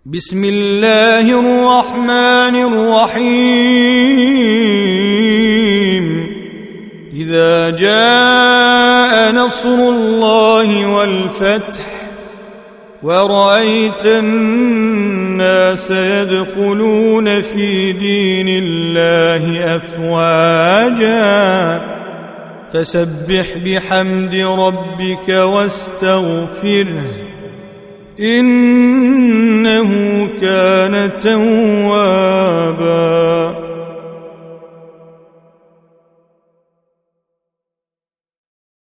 بسم الله الرحمن الرحيم إذا جاء نصر الله والفتح ورأيت الناس يدخلون في دين الله أفواجا فسبح بحمد ربك واستغفره إنه كان توابا.